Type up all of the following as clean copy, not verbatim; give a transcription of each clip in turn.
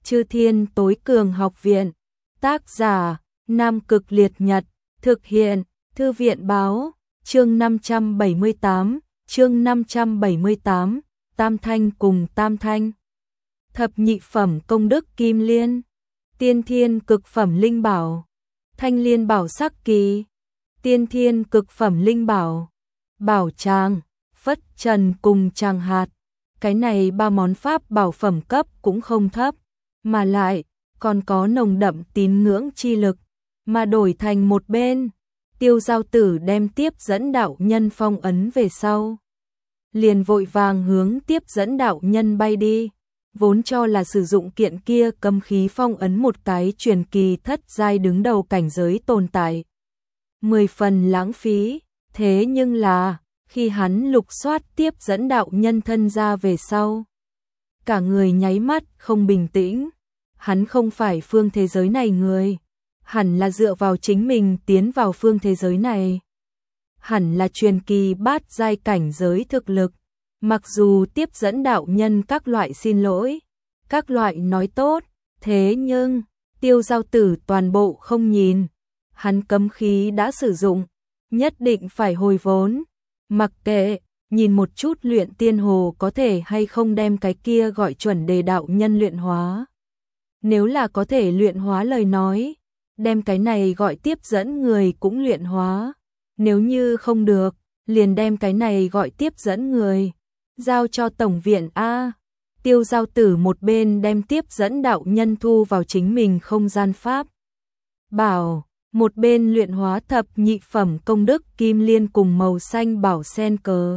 Chư Thiên Tối Cường Học Viện. Tác giả: Nam Cực Liệt Nhật. Thực hiện: Thư viện báo. Chương 578, Tam Thanh cùng Tam Thanh. Thập nhị phẩm công đức Kim Liên. Tiên Thiên Cực Phẩm Linh Bảo. Thanh Liên Bảo Sắc Kỳ. Tiên Thiên Cực Phẩm Linh Bảo. Bảo Tràng, Phất Trần cùng Tràng Hạt. Cái này ba món pháp bảo phẩm cấp cũng không thấp, mà lại còn có nồng đậm tín ngưỡng chi lực, mà đổi thành một bên, Tiêu Giao Tử đem tiếp dẫn đạo nhân phong ấn về sau, liền vội vàng hướng tiếp dẫn đạo nhân bay đi, vốn cho là sử dụng kiện kia cấm khí phong ấn một cái truyền kỳ thất giai đứng đầu cảnh giới tồn tại. 10 phần lãng phí, thế nhưng là khi hắn lục soát tiếp dẫn đạo nhân thân ra về sau, cả người nháy mắt không bình tĩnh. Hắn không phải phương thế giới này người, hẳn là dựa vào chính mình tiến vào phương thế giới này. Hẳn là truyền kỳ bát giai cảnh giới thực lực, mặc dù tiếp dẫn đạo nhân các loại xin lỗi, các loại nói tốt, thế nhưng Tiêu Giao Tử toàn bộ không nhìn. Hắn cấm khí đã sử dụng, nhất định phải hồi vốn. Mặc kệ, nhìn một chút luyện tiên hồ có thể hay không đem cái kia gọi chuẩn đề đạo nhân luyện hóa. Nếu là có thể luyện hóa lời nói, đem cái này gọi tiếp dẫn người cũng luyện hóa. Nếu như không được, liền đem cái này gọi tiếp dẫn người giao cho tổng viện A. Tiêu Giao Tử một bên đem tiếp dẫn đạo nhân thu vào chính mình không gian pháp bảo, một bên luyện hóa thập nhị phẩm công đức Kim Liên cùng màu xanh bảo sen cờ.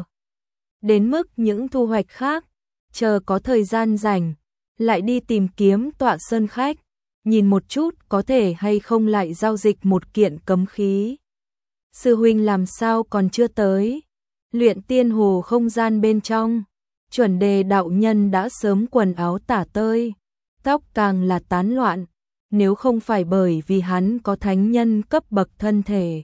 Đến mức những thu hoạch khác, chờ có thời gian rảnh, lại đi tìm kiếm Tọa Sơn khách, nhìn một chút có thể hay không lại giao dịch một kiện cấm khí. Sư huynh làm sao còn chưa tới? Luyện tiên hồ không gian bên trong, chuẩn đề đạo nhân đã sớm quần áo tả tơi, tóc càng là tán loạn. Nếu không phải bởi vì hắn có thánh nhân cấp bậc thân thể,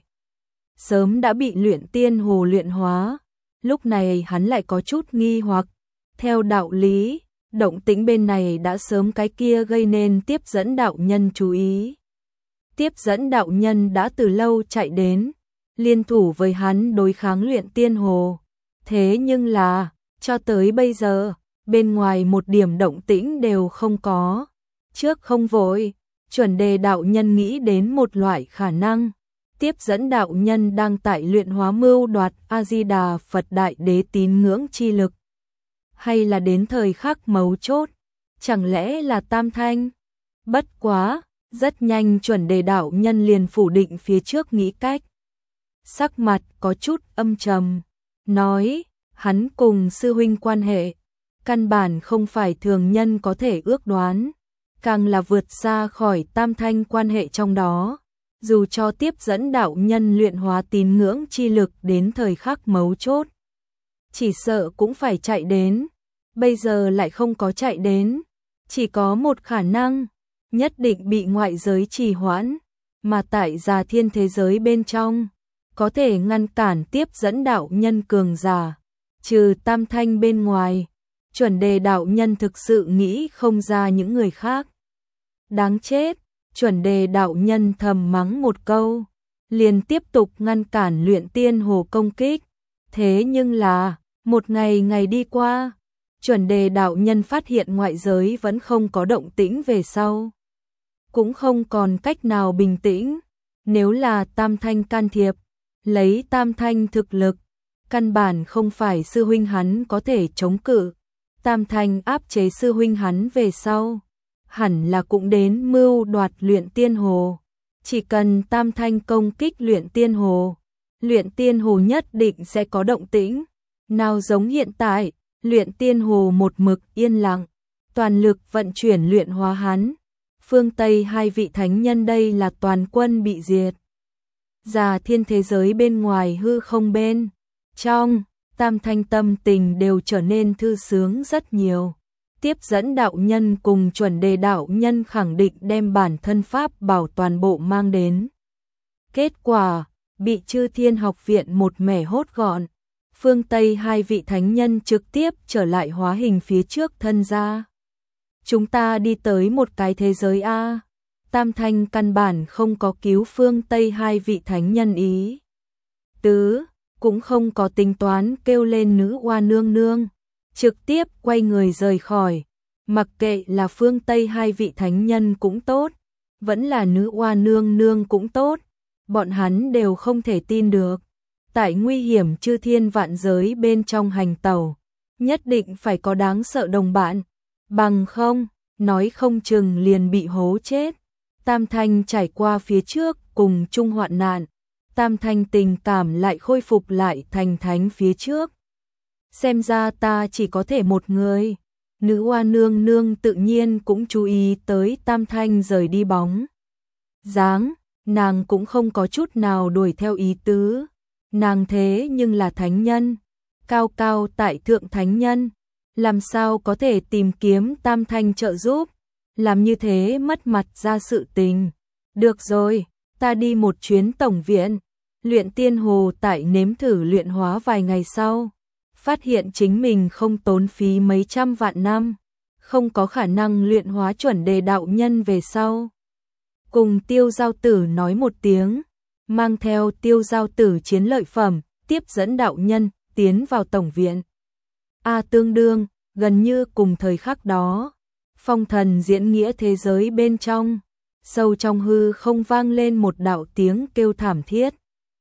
sớm đã bị luyện tiên hồ luyện hóa. Lúc này hắn lại có chút nghi hoặc. Theo đạo lý, động tĩnh bên này đã sớm cái kia gây nên tiếp dẫn đạo nhân chú ý. Tiếp dẫn đạo nhân đã từ lâu chạy đến, liên thủ với hắn đối kháng luyện tiên hồ. Thế nhưng là, cho tới bây giờ, bên ngoài một điểm động tĩnh đều không có. Trước không vội, chuẩn đề đạo nhân nghĩ đến một loại khả năng. Tiếp dẫn đạo nhân đang tại luyện hóa mưu đoạt A-di-đà Phật Đại Đế tín ngưỡng chi lực. Hay là đến thời khắc mấu chốt, chẳng lẽ là Tam Thanh? Bất quá, rất nhanh chuẩn đề đạo nhân liền phủ định phía trước nghĩ cách. Sắc mặt có chút âm trầm, nói, hắn cùng sư huynh quan hệ, căn bản không phải thường nhân có thể ước đoán, càng là vượt xa khỏi Tam Thanh quan hệ trong đó. Dù cho tiếp dẫn đạo nhân luyện hóa tín ngưỡng chi lực đến thời khắc mấu chốt, chỉ sợ cũng phải chạy đến. Bây giờ lại không có chạy đến, chỉ có một khả năng, nhất định bị ngoại giới trì hoãn, mà tại Già Thiên thế giới bên trong, có thể ngăn cản tiếp dẫn đạo nhân cường giả, trừ Tam Thanh bên ngoài, chuẩn đề đạo nhân thực sự nghĩ không ra những người khác. Đáng chết, chuẩn đề đạo nhân thầm mắng một câu, liền tiếp tục ngăn cản luyện tiên hồ công kích. Thế nhưng là, một ngày đi qua, chuẩn đề đạo nhân phát hiện ngoại giới vẫn không có động tĩnh về sau. Cũng không còn cách nào bình tĩnh. Nếu là Tam Thanh can thiệp, lấy Tam Thanh thực lực, căn bản không phải sư huynh hắn có thể chống cự. Tam Thanh áp chế sư huynh hắn về sau, hẳn là cũng đến mưu đoạt luyện tiên hồ. Chỉ cần Tam Thanh công kích luyện tiên hồ nhất định sẽ có động tĩnh. Nào giống hiện tại, luyện tiên hồ một mực yên lặng, toàn lực vận chuyển luyện hóa hắn. Phương Tây hai vị thánh nhân đây là toàn quân bị diệt. Già Thiên thế giới bên ngoài hư không bên trong, Tam Thanh tâm tình đều trở nên thư sướng rất nhiều. Tiếp dẫn đạo nhân cùng chuẩn đề đạo nhân khẳng định đem bản thân pháp bảo toàn bộ mang đến. Kết quả, bị Chư Thiên học viện một mẻ hốt gọn. Phương Tây hai vị thánh nhân trực tiếp trở lại hóa hình phía trước thân ra. chúng ta đi tới một cái thế giới a. Tam Thanh căn bản không có cứu phương Tây hai vị thánh nhân ý tứ, cũng không có tính toán kêu lên nữ oa nương nương, trực tiếp quay người rời khỏi, mặc kệ là phương Tây hai vị thánh nhân cũng tốt, vẫn là nữ oa nương nương cũng tốt, bọn hắn đều không thể tin được. Tại nguy hiểm chư thiên vạn giới bên trong hành tẩu, nhất định phải có đáng sợ đồng bạn, bằng không, nói không chừng liền bị hố chết. Tam Thanh trải qua phía trước cùng chung hoạn nạn, Tam Thanh tình cảm lại khôi phục lại thành thánh phía trước. Xem ra ta chỉ có thể một người. Nữ oa nương nương tự nhiên cũng chú ý tới Tam Thanh rời đi bóng dáng, nàng cũng không có chút nào đuổi theo ý tứ. Nàng thế nhưng là thánh nhân, cao cao tại thượng thánh nhân, làm sao có thể tìm kiếm Tam Thanh trợ giúp, làm như thế mất mặt ra sự tình. Được rồi, ta đi một chuyến tổng viện. Luyện Tiên Hồ tại nếm thử luyện hóa vài ngày sau, phát hiện chính mình không tốn phí mấy trăm vạn năm, không có khả năng luyện hóa chuẩn đề đạo nhân về sau. Cùng Tiêu Giao Tử nói một tiếng, mang theo Tiêu Giao Tử chiến lợi phẩm, tiếp dẫn đạo nhân tiến vào tổng viện. Tương đương, gần như cùng thời khắc đó, phong thần diễn nghĩa thế giới bên trong, sâu trong hư không vang lên một đạo tiếng kêu thảm thiết.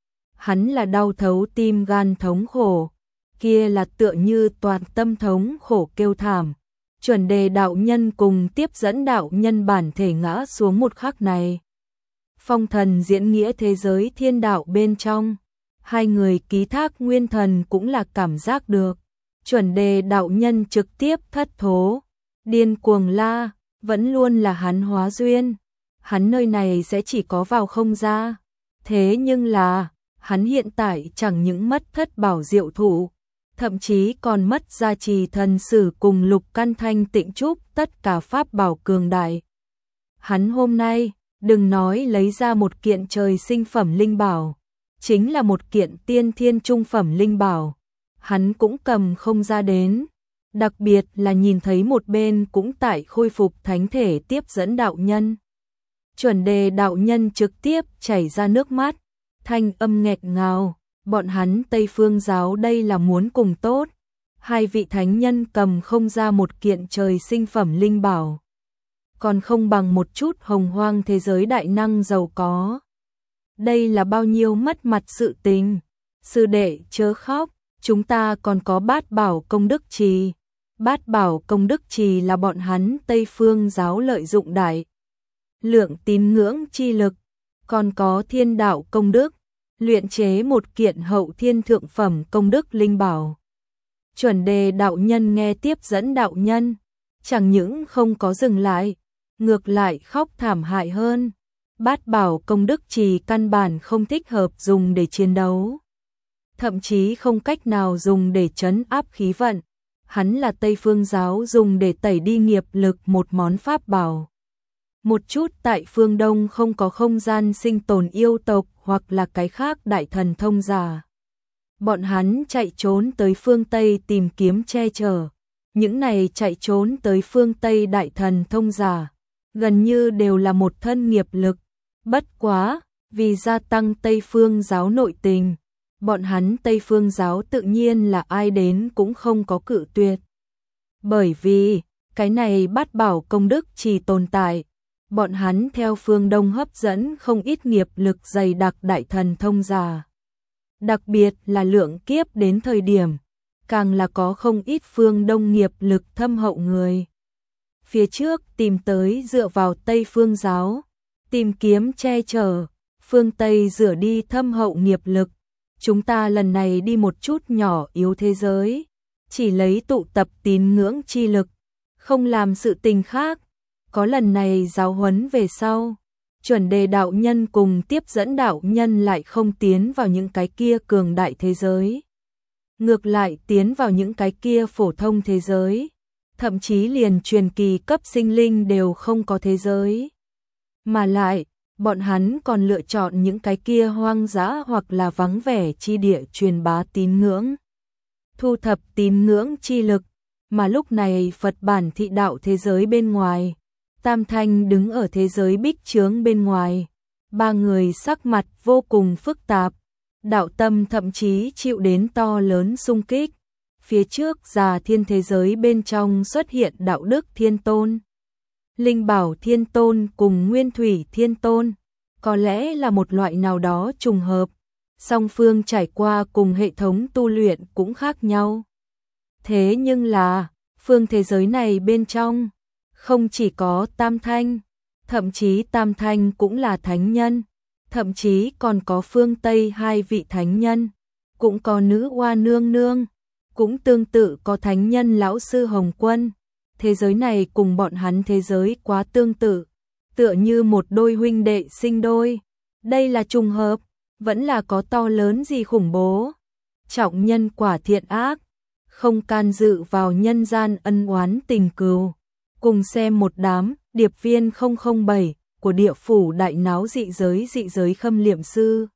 Hắn là đau thấu tim gan thống khổ, kia là tựa như toàn tâm thống khổ kêu thảm. Chuẩn đề đạo nhân cùng tiếp dẫn đạo nhân bản thể ngã xuống một khắc này. Phong thần diễn nghĩa thế giới thiên đạo bên trong, hai người ký thác nguyên thần cũng là cảm giác được. Chuẩn đề đạo nhân trực tiếp thất thố, điên cuồng la, vẫn luôn là hắn hóa duyên. Hắn nơi này sẽ chỉ có vào không ra. Thế nhưng là, hắn hiện tại chẳng những mất thất bảo diệu thủ, thậm chí còn mất gia trì thần sử cùng lục căn thanh tịnh trúc tất cả pháp bảo cường đại. Hắn hôm nay, đừng nói lấy ra một kiện trời sinh phẩm linh bảo, chính là một kiện tiên thiên trung phẩm linh bảo, hắn cũng cầm không ra đến. Đặc biệt là nhìn thấy một bên cũng tại khôi phục thánh thể tiếp dẫn đạo nhân. Chuẩn đề đạo nhân trực tiếp chảy ra nước mắt, thanh âm nghẹt ngào, bọn hắn Tây Phương giáo đây là muốn cùng tốt. Hai vị thánh nhân cầm không ra một kiện trời sinh phẩm linh bảo, còn không bằng một chút hồng hoang thế giới đại năng giàu có. Đây là bao nhiêu mất mặt sự tình. Sư đệ chớ khóc, chúng ta còn có bát bảo công đức trì. Bát bảo công đức trì là bọn hắn Tây Phương giáo lợi dụng đại lượng tín ngưỡng chi lực, còn có thiên đạo công đức, luyện chế một kiện hậu thiên thượng phẩm công đức linh bảo. Chuẩn đề đạo nhân nghe tiếp dẫn đạo nhân, chẳng những không có dừng lại, ngược lại khóc thảm hại hơn. Bát bảo công đức trì căn bản không thích hợp dùng để chiến đấu, thậm chí không cách nào dùng để trấn áp khí vận. Hắn là Tây Phương giáo dùng để tẩy đi nghiệp lực một món pháp bảo. Một chút tại phương Đông không có không gian sinh tồn yêu tộc hoặc là cái khác đại thần thông giả. Bọn hắn chạy trốn tới phương Tây tìm kiếm che chở. Những này chạy trốn tới phương Tây đại thần thông giả, gần như đều là một thân nghiệp lực. Bất quá, vì gia tăng Tây Phương giáo nội tình, bọn hắn Tây Phương giáo tự nhiên là ai đến cũng không có cự tuyệt. Bởi vì, cái này bát bảo công đức chỉ tồn tại, bọn hắn theo phương Đông hấp dẫn không ít nghiệp lực dày đặc đại thần thông giả. Đặc biệt là lượng kiếp đến thời điểm, càng là có không ít phương Đông nghiệp lực thâm hậu người. Phía trước tìm tới dựa vào Tây Phương giáo, tìm kiếm che chở, phương Tây rửa đi thâm hậu nghiệp lực. Chúng ta lần này đi một chút nhỏ yếu thế giới, chỉ lấy tụ tập tín ngưỡng chi lực, không làm sự tình khác. Có lần này giáo huấn về sau, chuẩn đề đạo nhân cùng tiếp dẫn đạo nhân lại không tiến vào những cái kia cường đại thế giới. Ngược lại tiến vào những cái kia phổ thông thế giới, thậm chí liền truyền kỳ cấp sinh linh đều không có thế giới. Mà lại, bọn hắn còn lựa chọn những cái kia hoang dã hoặc là vắng vẻ chi địa truyền bá tín ngưỡng, thu thập tín ngưỡng chi lực, mà lúc này Phật bản thị đạo thế giới bên ngoài, Tam Thanh đứng ở thế giới bích chướng bên ngoài. Ba người sắc mặt vô cùng phức tạp, đạo tâm thậm chí chịu đến to lớn xung kích. Phía trước Già Thiên thế giới bên trong xuất hiện Đạo Đức Thiên Tôn, Linh Bảo Thiên Tôn cùng Nguyên Thủy Thiên Tôn, có lẽ là một loại nào đó trùng hợp, song phương trải qua cùng hệ thống tu luyện cũng khác nhau. Thế nhưng là, phương thế giới này bên trong, không chỉ có Tam Thanh, thậm chí Tam Thanh cũng là thánh nhân, thậm chí còn có phương Tây hai vị thánh nhân, cũng có nữ oa nương nương, cũng tương tự có thánh nhân lão sư Hồng Quân. Thế giới này cùng bọn hắn thế giới quá tương tự, tựa như một đôi huynh đệ sinh đôi. Đây là trùng hợp, vẫn là có to lớn gì khủng bố. Trọng nhân quả thiện ác, không can dự vào nhân gian ân oán tình cừu. Cùng xem một đám điệp viên 007 của địa phủ đại náo dị giới khâm liệm sư.